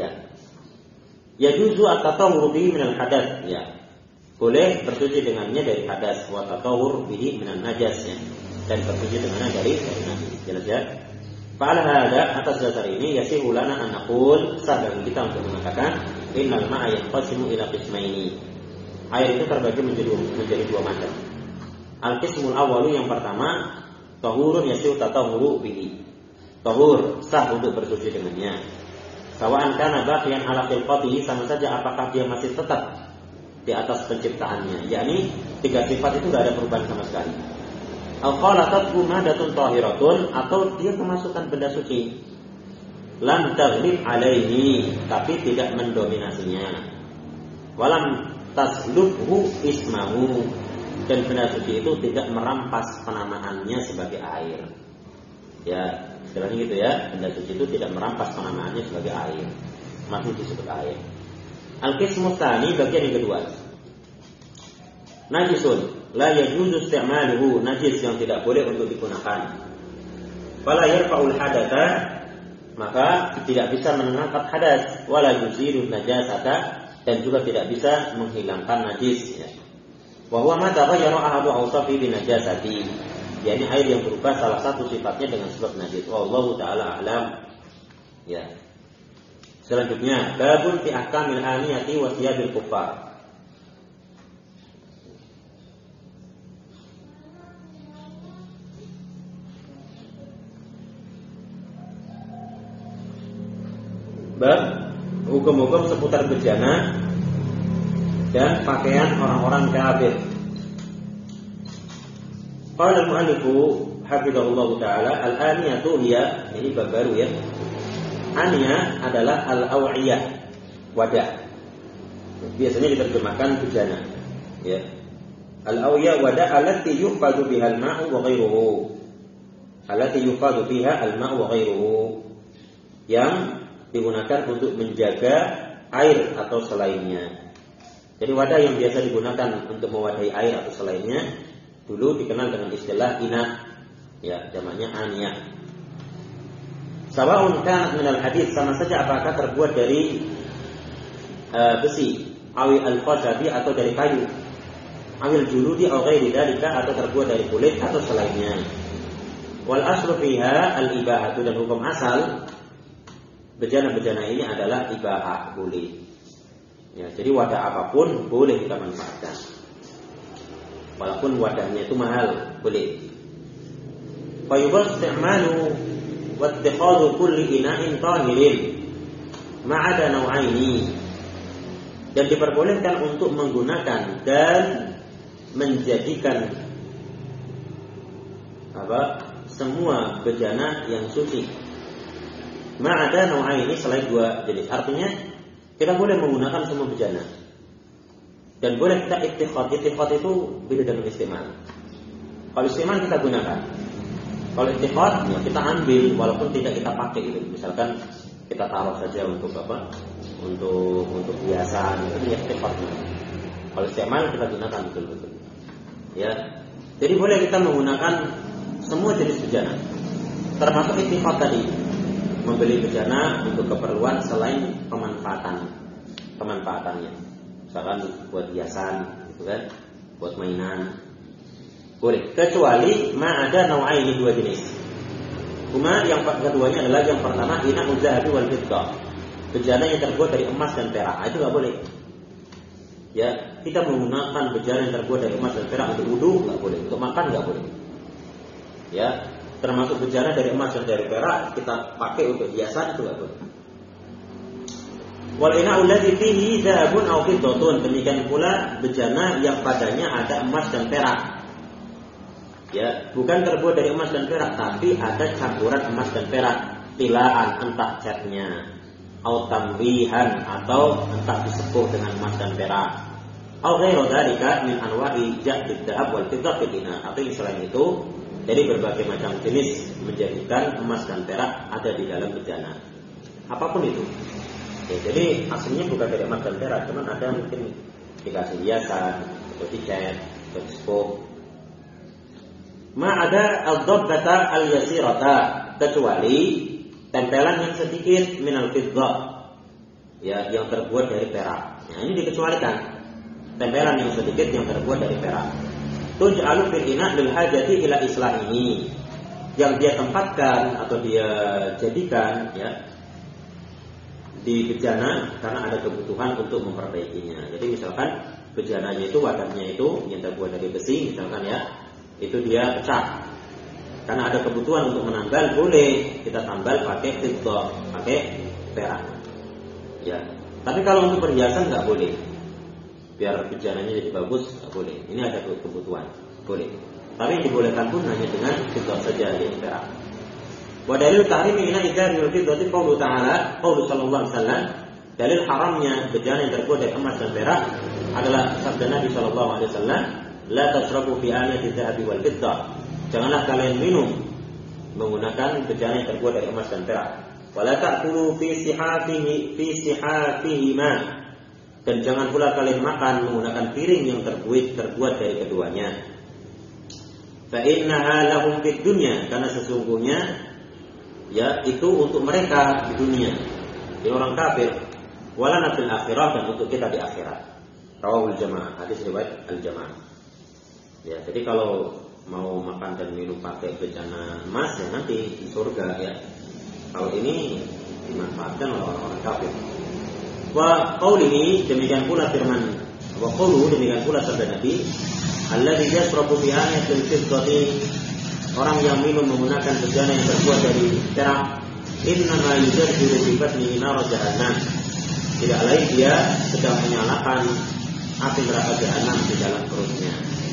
A: yajuzu at-tatahhur bihi minal hadats, ya. Boleh bersuci dengannya dari hadas, wa tatahhur bihi minan najas, ya. Dan bersuci dengannya dari najis. Jelas ya? Fa'ala hada, atas dasar ini yasihu lana an naqul, sah bagi kita untuk mengatakan innal ma'a yanqasimu ila qismaini. Air itu terbagi menjadi 2 macam. Al-qismul awwalu, yang pertama, tahurun yasihu tatahhuru bihi. Tahur, sah untuk bersuci dengannya. Sawa'an kana baqiyan ala khilqatihi, sama saja apakah dia masih tetap di atas penciptaannya, yakni 3 sifat itu tidak ada perubahan sama sekali. Al-khalatathu madatun tahiratun, atau dia kemasukan benda suci. Lam taghlib alaihi, tapi tidak mendominasinya. Walam taslubhu ismahu, dan benda suci itu tidak merampas penamaannya sebagai air. Ya, istilahnya gitu ya, benda suci itu tidak merampas penamaannya sebagai air, masih disebut air. Al-qismu tsani, bagian yang kedua. Najisun la yajuzu isti'maluhu, najis yang tidak boleh untuk digunakan. Fala yarfa'ul hadatsa, maka tidak bisa mengangkat hadas, wala yuzilu najasata, dan juga tidak bisa menghilangkan najis, ya. Wa huwa ma taghayyara ahadu awsafi bi najasati, yakni air yang berubah salah satu sifatnya dengan sebab najis. Wallahu taala a'lam. Ya. Selanjutnya, babun fi ahkamil aniyati wa thiyabil kuffar. hukum-hukum seputar bejana dan pakaian orang-orang kafir. Qala al-mu'allifu hafizahullah taala al-aniyatu hiya, ini bab baru ya. Aniya adalah al-aw'iyah, wadah. Biasanya diterjemahkan bejana ya. Al-aw'iyah wadah allati yuhfadu biha al-ma'u wa ghairuhu. Allati yuhfadu biha al-ma'u wa ghairuhu, yang digunakan untuk menjaga air atau selainnya. Jadi wadah yang biasa digunakan untuk mewadahi air atau selainnya dulu dikenal dengan istilah ina, ya, jamaknya aniyah. Sawa'un kanat minal hadits, sama saja apakah terbuat dari besi, awi al-khashabi atau dari kayu, awil juludi aw ghairi dzalika, atau terbuat dari kulit atau selainnya. Wal aslu fiha al-ibahatu, dan hukum asal bejana-bejana ini adalah ibahah, boleh. Ya, jadi wadah apapun boleh kita manfaatkan. Walaupun wadahnya itu mahal, boleh. Fa yubah isti'malu wa ittikhadhu kulli ina'in tahirin ma'ada naw'aini. Dan diperbolehkan untuk menggunakan dan menjadikan semua bejana yang suci. Ma'ada naw'aini, selain dua jenis. Artinya kita boleh menggunakan semua bejana. Dan boleh kita ittikhad. Ittikhad itu beda dengan istimal. Kalau istimal kita gunakan. Kalau ittikhad ya kita ambil walaupun tidak kita pakai itu. Misalkan kita taruh saja untuk apa? Untuk hiasan, itu ya ittikhad. Kalau istimal kita gunakan betul-betul. Ya. Jadi boleh kita menggunakan semua jenis bejana. Termasuk ittikhad tadi. Membeli bejana untuk keperluan selain pemanfaatannya. Misalkan buat hiasan, gitu kan, buat mainan, boleh. Kecuali ma'ada naw'aini, dua jenis. Cuma yang keduanya adalah yang pertama ina'uz zahabi wal fiddah, bejana yang terbuat dari emas dan perak, itu nggak boleh. Ya, kita menggunakan bejana yang terbuat dari emas dan perak untuk wudu nggak boleh, untuk makan nggak boleh. Ya, termasuk bejana dari emas dan dari perak kita pakai untuk hiasan itu nggak boleh. Wal ina'u alladhi fihi dhahabun aw fiddatun, demikian pula bejana yang padanya ada emas dan perak. Ya, bukan terbuat dari emas dan perak, tapi ada campuran emas dan perak, tilaan, entah catnya, atau tamwihan, atau entah disepuh dengan emas dan perak. Aw ghairu dzalika min anwa'i ja'did dhahab wal fiddah fil ina', atau yang selain itu dari berbagai macam jenis menjadikan emas dan perak ada di dalam bejana. Apapun itu. Ya, jadi aslinya bukan dari emas dan perak, cuman ada mungkin dikasih hiasan atau dicat atau disepuh. Ma ada al-dhabbata al-yasirata, kecuali tempelan yang sedikit minal fiddah, ya, yang terbuat dari perak. Nah, ini dikecualikan. Tempelan yang sedikit yang terbuat dari perak. Tuj'alu fil ina' lil hajati ila islahihi, yang dia tempatkan atau dia jadikan, ya, di bejana karena ada kebutuhan untuk memperbaikinya. Jadi misalkan bejananya itu, wadahnya itu yang terbuat dari besi, misalkan ya, itu dia pecah. Karena ada kebutuhan untuk menambal, boleh kita tambal pakai fiddah, pakai perak. Ya. Tapi kalau untuk perhiasan nggak boleh. Biar bejananya jadi bagus nggak boleh. Ini ada kebutuhan, boleh. Tapi yang dibolehkan pun hanya dengan fiddah saja, yaitu perak. Wa dalil tahrimi ina idza yurtidu qaulu ta'ala, qaulu sallallahu alaihi wasallam, dalil haramnya bejana yang terbuat dari emas dan perak adalah sabda Nabi sallallahu alaihi wasallam, la tasrabu fi anati dzahabi wal fiddah, janganlah kalian minum menggunakan bejana yang terbuat dari emas dan perak. Wa la ta'kulu fi sihafihima, dan jangan pula kalian makan menggunakan piring yang terbuat dari keduanya. Fa innaha lahum fid dunya, karena sesungguhnya ya itu untuk mereka di dunia, di orang kafir. Walana fil akhirah, dan untuk kita di akhirat. Rawahul jamaah, hadis riwayat al-jamaah. Ya, jadi kalau mau makan dan minum pakai bejana emas ya nanti di surga ya. Kalau ini dimanfaatkan oleh orang-orang kafir. Wa qaulihi, demikian pula firman, wa qauluhu, demikian pula sabda Nabi, alladzi yasrabu bi ayatil fiddati, orang yang minum menggunakan bejana yang terbuat dari perak, innama yujadilu bi batnihi nar jahannam. Tidak lain dia sedang menyalakan api neraka jahanam di dalam perutnya.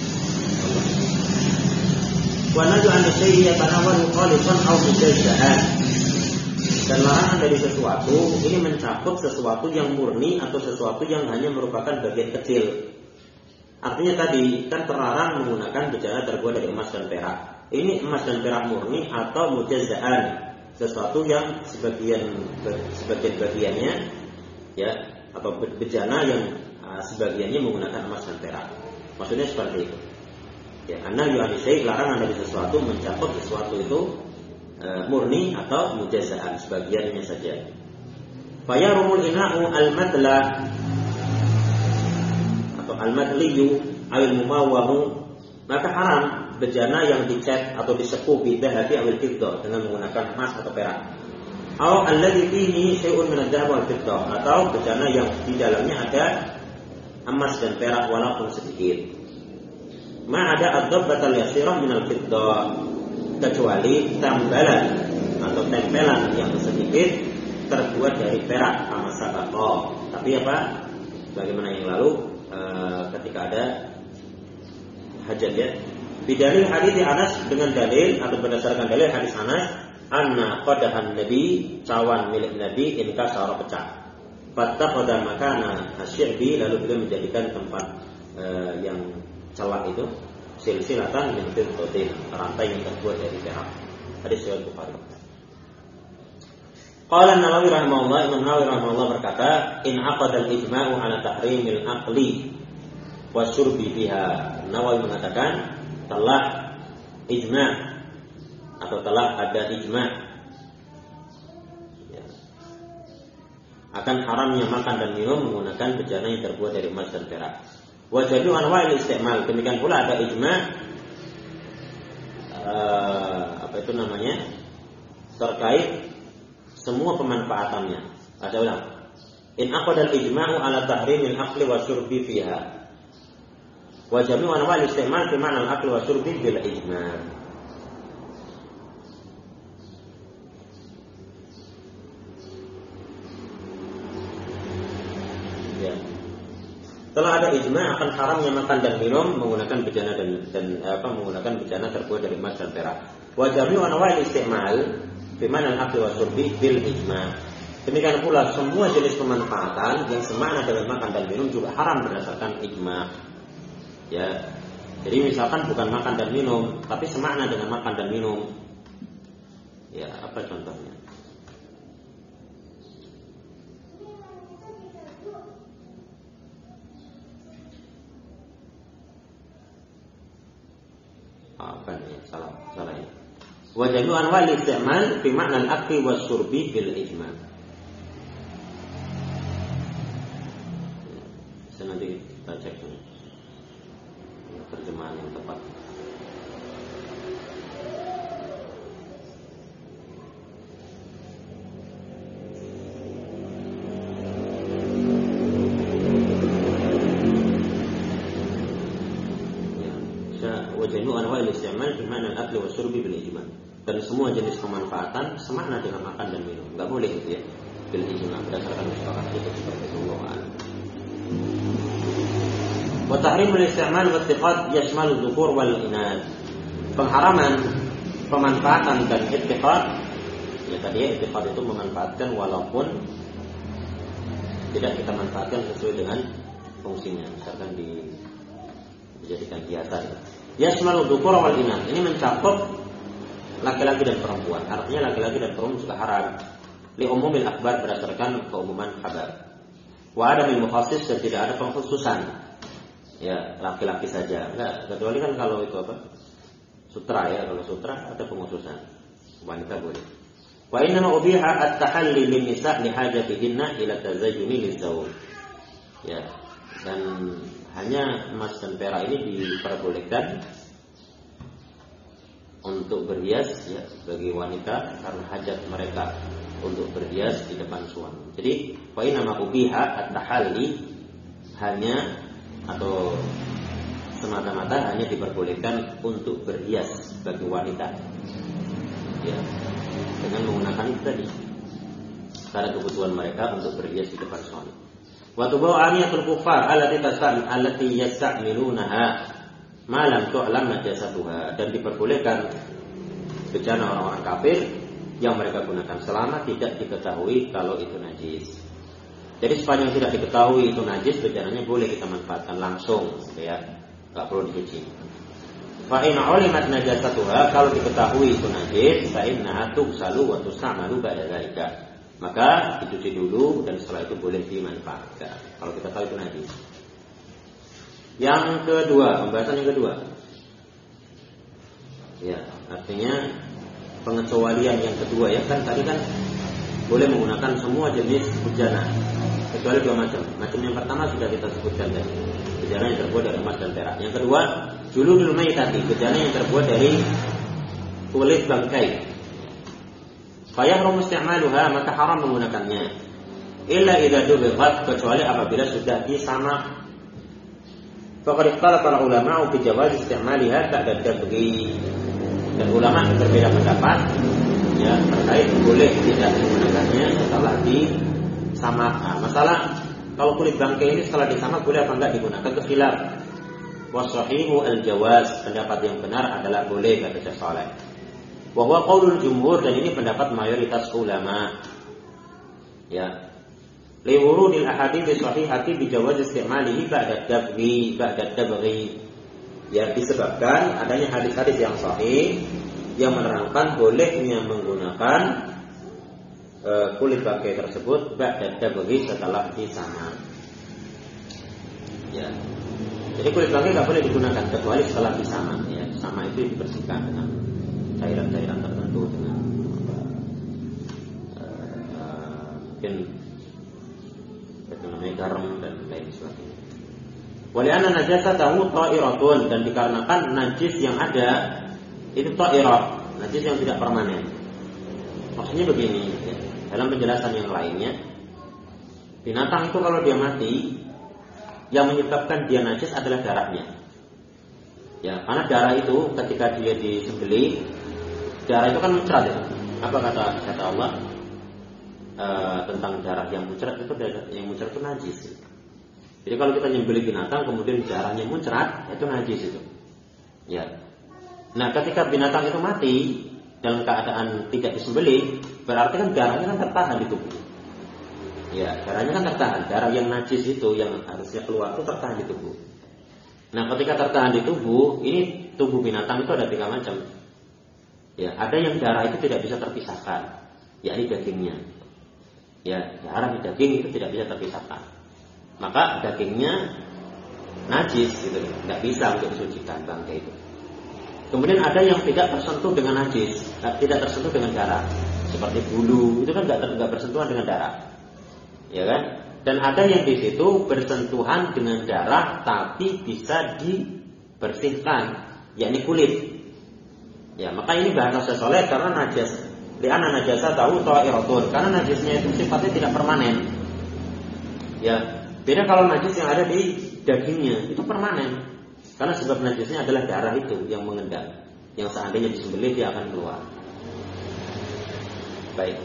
A: Wa nadu an syai'in yatanawalu khalisan aw mujazzahan. Dan larangan dari sesuatu ini mencakup sesuatu yang murni atau sesuatu yang hanya merupakan bagian kecil. Artinya tadi kan terlarang menggunakan bejana terbuat dari emas dan perak. Ini emas dan perak murni atau mujazzahan, sesuatu yang sebagian-bagiannya ya, atau bejana yang sebagiannya menggunakan emas dan perak. Maksudnya seperti itu. Ya, anna yu'ani syai' larangan dari sesuatu mencakup sesuatu itu murni atau mujazzaan sebagiannya saja. Fayarumul ina'u al-madla atau al-madliyu awil mumawwahu, maka haram bejana yang dicat atau disepuh bidhahabi awil fiddah dengan menggunakan emas atau perak. Atau alladhi fihi syai'un min adh-dhahab wal fiddah, atau bejana yang di dalamnya ada emas dan perak walaupun sedikit. Ma ada ad-dabbatal yasirah min al-fiddah, kecuali tambalan atau tempelan yang sedikit terbuat dari perak sama sabako. Tapi apa? Bagaimana yang lalu ketika ada hajat ya. Bidalil hadits Anas, dengan dalil atau berdasarkan dalil hadis Anas, anna qadahan Nabi, cawan milik Nabi inkasara pecah. Fattaqada makana asy-syi'bi, lalu beliau menjadikan tempat yang celak itu silsilatan min fiddatin, rantai yang terbuat dari perak. Hadis riwayat Bukhari. Qala An-Nawawi rahimahullah, Imam Nawawi rahimahullah berkata, in aqada al-ijma'u ala tahrimil aqli wa syurbi biha. Nawawi mengatakan telah ijma' atau telah ada ijma' ya, akan haramnya makan dan minum menggunakan bejana yang terbuat dari emas dan perak. Wajadu anwa'il isti'mal, demikian pula ada ijma' terkait semua pemanfaatannya. Ada ulang. In aqada al-ijma'u ala tahrimil aqli wa syurbi fiha. Wa jami'u anwa'il isti'mal fi ma'na al-aqli wa syurbi bil ijma'. Ya. Telah ada ijma' akan haramnya makan dan minum menggunakan bejana menggunakan bejana terbuat dari emas dan perak. Wa jami'u anwa'il isti'mal fi ma'na al-aqli wa syurbi bil ijma'. Demikian pula semua jenis pemanfaatan yang semakna dengan makan dan minum juga haram berdasarkan ijma'. Ya. Jadi misalkan bukan makan dan minum, tapi semakna dengan makan dan minum. Ya, apa contohnya? Apa nih? Salah ya. Wa jami'u anwa'il isti'mal fi ma'na al-aqli wa syurbi bil ijma'. Nanti kita cek terjemahan yang tepat. Wajanu anwa'il isti'mal fi ma'na al-akli wa syurbi bil ijma'. Dan semua jenis pemanfaatan semakna dengan makan dan minum. Enggak boleh itu ya. Bil ijma' berdasarkan musyawarah itu seperti itu. Wa tahrimul isti'mal wa ittiqad yashmalu dhukur wal inath. Pengharaman pemanfaatan dan ittiqad, ya tadi ya, ittiqad itu memanfaatkan walaupun tidak kita manfaatkan sesuai dengan fungsinya, misalkan dijadikan hiasan. Yashmalu dhukur wal inath, ini mencakup laki-laki dan perempuan. Artinya laki-laki dan perempuan juga haram. Li umumil akhbar, berdasarkan keumuman kabar. Wa adamil mukhassis, dan tidak ada pengkhususan. Ya, laki-laki saja. Enggak, kecuali kan kalau itu apa? Sutra ya, kalau sutra ada pengkhususan. Wanita boleh. Wa inna ma ubiha at-tahalli lin nisa' li hajatihinna ila tazayyuni lizzawj. Ya. Dan hanya emas dan perak ini diperbolehkan untuk berhias ya bagi wanita karena hajat mereka untuk berhias di depan suami. Jadi, wa inna ma ubiha at-tahalli hanya atau semata-mata hanya diperbolehkan untuk berhias bagi wanita ya, dengan menggunakan tadi, karena kebutuhan mereka untuk berhias di depan suami. Wa tubu aniyatul kufar allati yasta'milunaha ma lam tu'lam najasatuha, dan diperbolehkan bejana orang-orang kafir yang mereka gunakan selama tidak diketahui kalau itu najis. Jadi sepanjang tidak diketahui itu najis, bejananya boleh kita manfaatkan langsung, ya, nggak perlu dicuci. Fa in ulimat najasatuha, kalau diketahui itu najis, fa innaha tughsalu wa tus'amalu ba'da dzalika, maka dicuci dulu dan setelah itu boleh dimanfaatkan kalau kita tahu itu najis. Yang kedua, pembahasan yang kedua, ya, artinya pengecualian yang kedua, ya kan tadi kan boleh menggunakan semua jenis bejana kecuali dua macam. Macam yang pertama sudah kita sebutkan tadi, bejana yang terbuat dari emas dan perak. Yang kedua, juludul maitati, bejana yang terbuat dari kulit bangkai. Fayahrum isti'maluha, maka haram menggunakannya. Illa idza dubighat, kecuali apabila sudah disamak. Faqad ikhtalafa al-ulama fi jawaz isti'maliha ba'da dabghi. Dan ulama berbeda pendapat, ya, terkait boleh tidak menggunakannya setelah disamak. Nah, masalah kalau kulit bangkai ini setelah disamak boleh apa enggak digunakan, khilaf. Wasahihu al-jawaz, pendapat yang benar adalah boleh, kata Syekh Shalih. Wa huwa qaulul jumhur, dan ini pendapat mayoritas ulama. Ya. Li wurudil ahadits sahihati bi jawaz istimalihi ba'da dabghi. Ya, disebabkan adanya hadis-hadis yang sahih yang menerangkan bolehnya menggunakan kulit bangkai tersebut ba'da dabghi, setelah disamak. Ya. Jadi kulit bangkai nggak boleh digunakan kecuali setelah disamak. Ya, sama itu dibersihkan dengan cairan-cairan tertentu, dengan mungkin garam dan lain sebagainya. Wali'anna najasatahu ta'iratun, dan dikarenakan najis yang ada itu ta'irat, najis yang tidak permanen. Maksudnya begini, ya, dalam penjelasan yang lainnya, binatang itu kalau dia mati, yang menyebabkan dia najis adalah darahnya. Ya, karena darah itu ketika dia disembelih, darah itu kan muncrat, ya. Apa kata Allah tentang darah yang muncrat itu? Yang muncrat itu najis. Jadi kalau kita nyembelih binatang kemudian darahnya muncrat, itu najis itu. Ya. Nah, ketika binatang itu mati dalam keadaan tidak disembelih, berarti kan darahnya kan tertahan di tubuh. Ya, darahnya kan tertahan. Darah yang najis itu yang harusnya keluar itu tertahan di tubuh. Nah, ketika tertahan di tubuh, ini tubuh binatang itu ada 3 macam. Ya, ada yang darah itu tidak bisa terpisahkan, yakni dagingnya. Ya, darah di daging itu tidak bisa terpisahkan. Maka dagingnya najis gitu, tidak bisa untuk disucikan bangkai itu. Kemudian ada yang tidak tersentuh dengan najis, tidak tersentuh dengan darah, seperti bulu, itu kan tidak bersentuhan dengan darah, ya kan? Dan ada yang di situ bersentuhan dengan darah, tapi bisa dibersihkan, yakni kulit. Ya, maka ini bahasa Syekh Shalih karena najis. Li'anna najasatahu ta'iratun, karena najisnya itu sifatnya tidak permanen. Ya. Beda kalau najis yang ada di dagingnya, itu permanen. Karena sebab najisnya adalah darah itu yang mengendap, yang seandainya disembelih dia akan keluar. Baik.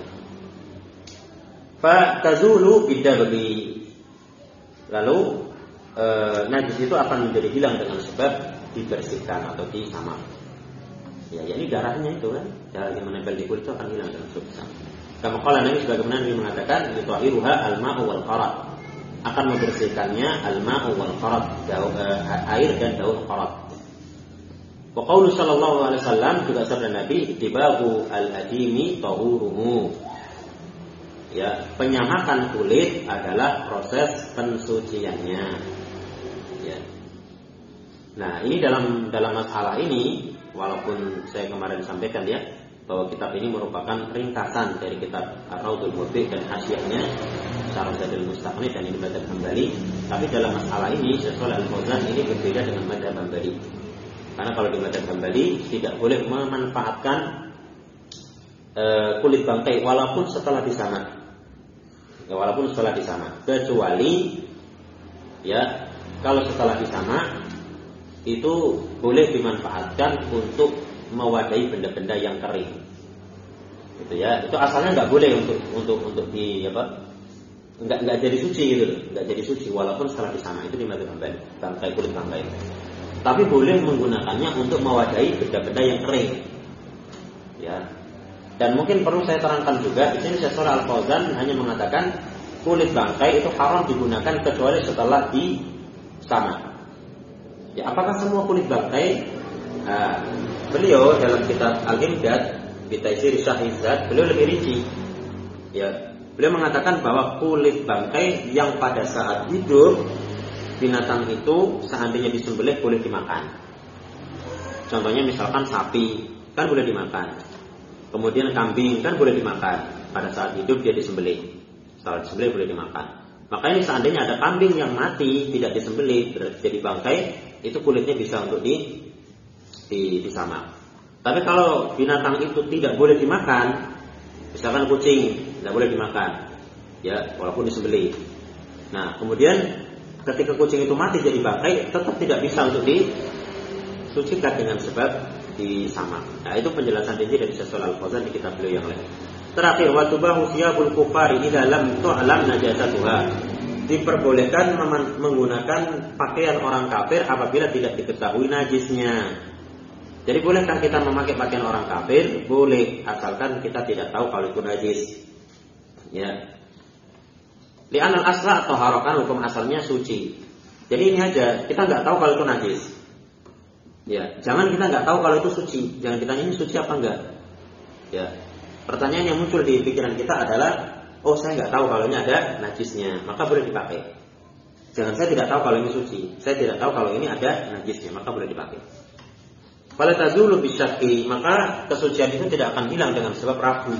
A: Fa tazulu bidabghi. Lalu najis itu akan menjadi hilang dengan sebab dibersihkan atau disamak. Ya, ini darahnya itu kan, darah yang menempel di kulit itu akan hilang dengan sebab disamak. Kama qala Nabi sebagaimana Nabi mengatakan, "Yutahhiruha al-ma'u wal qarat." Akan membersihkannya al-ma'u wal qarat, air dan daun qarat. Wa qaulu sallallahu alaihi wasallam, juga sabda Nabi, "Tibahu al-adimi tahuruhu." Ya, penyamakan kulit adalah proses pensuciannya. Ya. Nah, ini dalam masalah ini, walaupun saya kemarin sampaikan ya, bahwa kitab ini merupakan ringkasan dari kitab Ar-Raudhul Mubiq dan hasyiahnya Syarh Zadul Mustaqni, dan ini madzhab Hambali. Tapi dalam masalah ini Syekh Shalih Al-Fauzan ini berbeda dengan madzhab Hambali. Karena kalau di madzhab Hambali tidak boleh memanfaatkan kulit bangkai walaupun setelah disamak. Ya, walaupun setelah disamak, kecuali ya kalau setelah disamak itu boleh dimanfaatkan untuk mewadahi benda-benda yang kering. Gitu ya. Itu asalnya nggak boleh untuk di apa? Nggak jadi suci gitu loh. Nggak jadi suci walaupun setelah disama itu di mazhab Hambali, bangkai kulit bangkai. Tapi boleh menggunakannya untuk mewadahi benda-benda yang kering. Ya. Dan mungkin perlu saya terangkan juga, di sini Syekh Shalih Al Fauzan hanya mengatakan kulit bangkai itu haram digunakan kecuali setelah disama. Ya, apakah semua kulit bangkai? Beliau dalam kitab Al-Imdad bi Taisir Syarh Izzat, beliau lebih rinci. Ya, beliau mengatakan bahwa kulit bangkai yang pada saat hidup binatang itu seandainya disembelih boleh dimakan. Contohnya misalkan sapi kan boleh dimakan. Kemudian kambing kan boleh dimakan. Pada saat hidup dia disembelih. Setelah disembelih boleh dimakan. Maka ini seandainya ada kambing yang mati tidak disembelih jadi bangkai, itu kulitnya bisa untuk disamak. Tapi kalau binatang itu tidak boleh dimakan, misalkan kucing tidak boleh dimakan, ya walaupun disembelih. Nah kemudian ketika kucing itu mati jadi bangkai, tetap tidak bisa untuk disucikan dengan sebab disamak. Nah itu penjelasan rinci dari Syekh Shalih Al Fauzan di kitab beliau yang lain. Terakhir, wa tubahu siyabul kufari idza lam tu'lam najasatuha. Diperbolehkan menggunakan pakaian orang kafir apabila tidak diketahui najisnya. Jadi bolehkah kita memakai pakaian orang kafir? Boleh, asalkan kita tidak tahu kalau itu najis. Ya. Li'anal asla atau harokan hukum asalnya suci. Jadi ini aja, kita nggak tahu kalau itu najis. Ya, jangan kita nggak tahu kalau itu suci. Jangan kita ini suci apa enggak. Ya, pertanyaan yang muncul di pikiran kita adalah, oh saya nggak tahu kalau ini ada najisnya, maka boleh dipakai. Jangan saya tidak tahu kalau ini suci, saya tidak tahu kalau ini ada najisnya, maka boleh dipakai. Fala tazulu bisyakki, maka kesucian itu tidak akan hilang dengan sebab ragu.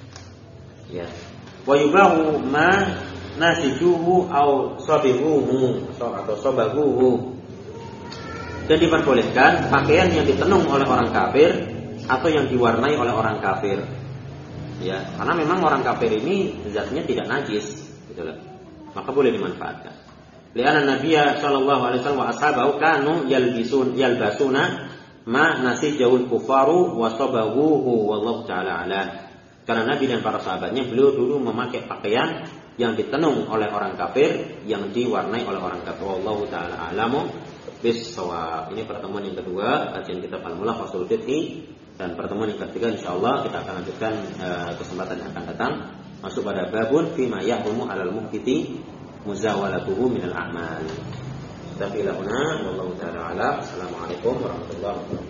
A: Ya, wa yubahu ma nasijuhu au sabihuhu atau sabahuhu. Dan diperbolehkan pakaian yang ditenung oleh orang kafir atau yang diwarnai oleh orang kafir. Ya, karena memang orang kafir ini zatnya tidak najis, gitu loh. Maka boleh dimanfaatkan. Li'anna Nabiyya sallallahu alaihi wasallam wa ashabahu kanu yalbasuna ma nasijahul kufaru wa sabahuhu wallahu ta'ala ala. Karena Nabi dan para sahabatnya beliau dulu memakai pakaian yang ditenung oleh orang kafir, yang diwarnai oleh orang kafir. Wallahu ta'ala alamu bis-shawab. Ini pertemuan yang kedua kajian kitab Al-Mulakh Ushul Fiqh, dan pertemuan yang ketiga insyaallah kita akan lanjutkan kesempatan yang akan datang masuk pada babun fima yahrumu 'alal muhdithi muzawalatuhu minal a'mal. Tapi lahuna wallahu ta'ala alam. Assalamualaikum warahmatullahi wabarakatuh.